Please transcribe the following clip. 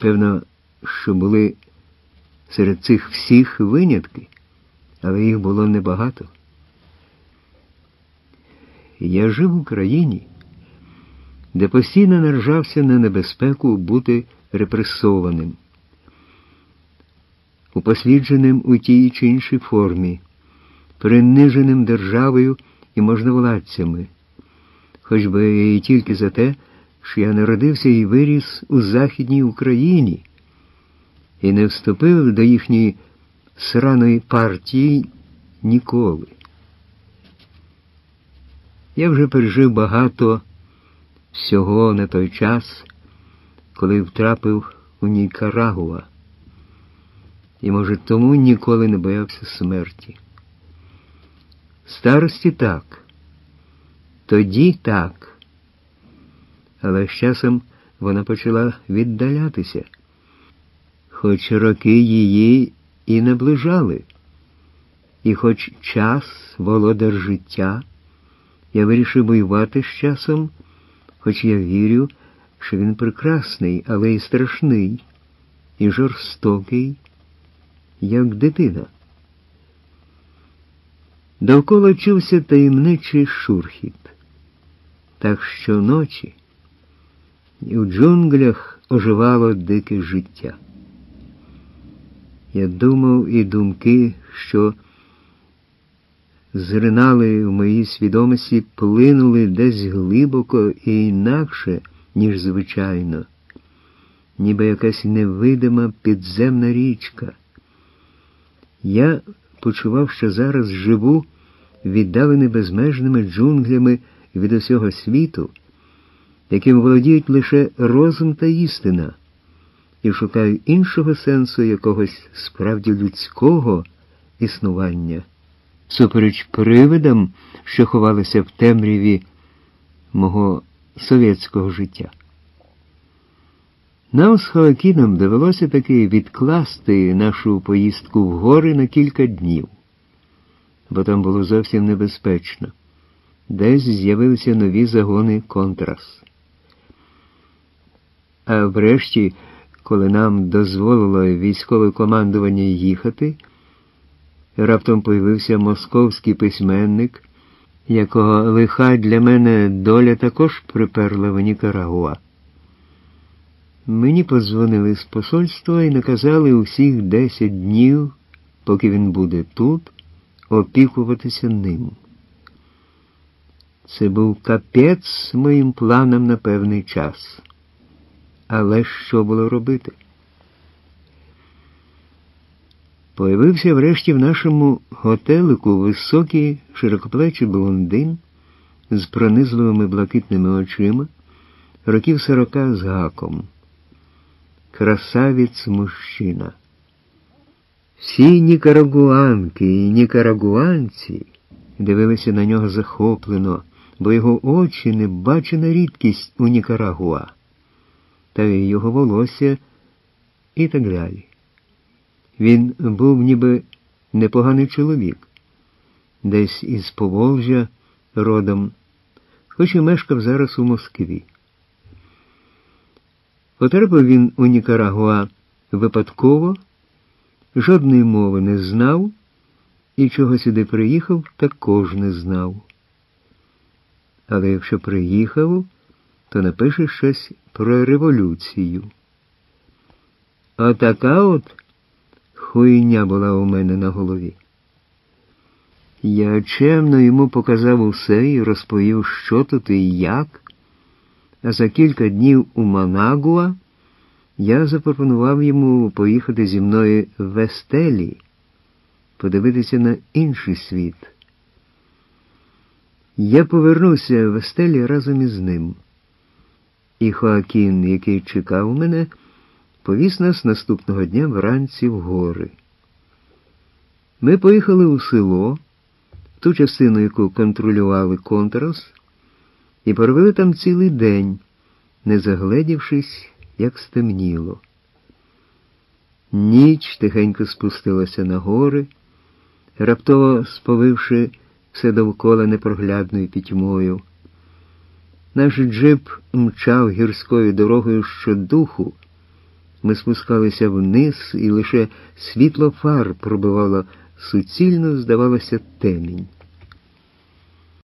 Певно, що були серед цих всіх винятки, але їх було небагато. Я жив у країні, де постійно наражався на небезпеку бути репресованим, упослідженим у тій чи іншій формі, приниженим державою і можновладцями, хоч би і тільки за те, що я народився і виріс у Західній Україні і не вступив до їхньої сраної партії ніколи. Я вже пережив багато всього на той час, коли втрапив у Нікарагуа, і, може, тому ніколи не боявся смерті. Старості так, тоді так, але з часом вона почала віддалятися, хоч роки її і наближали, і хоч час – володар життя, я вирішив воювати з часом, хоч я вірю, що він прекрасний, але і страшний, і жорстокий, як дитина. Довкола чувся таємничий шурхіт. Так щоночі і у джунглях оживало дике життя. Я думав, і думки, що зринали в моїй свідомості, плинули десь глибоко і інакше, ніж звичайно, ніби якась невидима підземна річка. Я почував, що зараз живу, віддалений безмежними джунглями від усього світу, яким володіють лише розум та істина, і шукаю іншого сенсу якогось справді людського існування, супереч привидам, що ховалися в темряві мого совєтського життя. Нам з Хоакіном довелося таки відкласти нашу поїздку в гори на кілька днів, бо там було зовсім небезпечно. Десь з'явилися нові загони «Контрас». А врешті, коли нам дозволило військове командування їхати, раптом появився московський письменник, якого лиха для мене доля також приперла в Нікарагуа. Мені подзвонили з посольства і наказали усіх 10 днів, поки він буде тут, опікуватися ним. Це був капець моїм планам на певний час. Але що було робити? Появився врешті в нашому готелику високий, широкоплечий блондин з пронизливими блакитними очима, років 40 з гаком. Красавець-мужчина. Всі нікарагуанки і нікарагуанці дивилися на нього захоплено, бо його очі – небачена рідкість у Нікарагуа, та й його волосся і так далі. Він був ніби непоганий чоловік, десь із Поволжя родом, хоч і мешкав зараз у Москві. Потрапив він у Нікарагуа випадково, жодної мови не знав, і чого сюди приїхав, також не знав. Але якщо приїхав, то напише щось про революцію. Отака от хуйня була у мене на голові. Я чемно йому показав усе і розповів, що тут і як, а за кілька днів у Манагуа я запропонував йому поїхати зі мною в Естелі, подивитися на інший світ. Я повернувся в Естелі разом із ним. І Хоакін, який чекав мене, повіз нас наступного дня вранці в гори. Ми поїхали у село, в ту частину, яку контролювали «Контрас», і провели там цілий день, не загледівшись, як стемніло. Ніч тихенько спустилася на гори, раптово сповивши все довкола непроглядною пітьмою. Наш джип мчав гірською дорогою щодуху, Ми спускалися вниз, і лише світло фар пробивало суцільну, здавалося, темінь.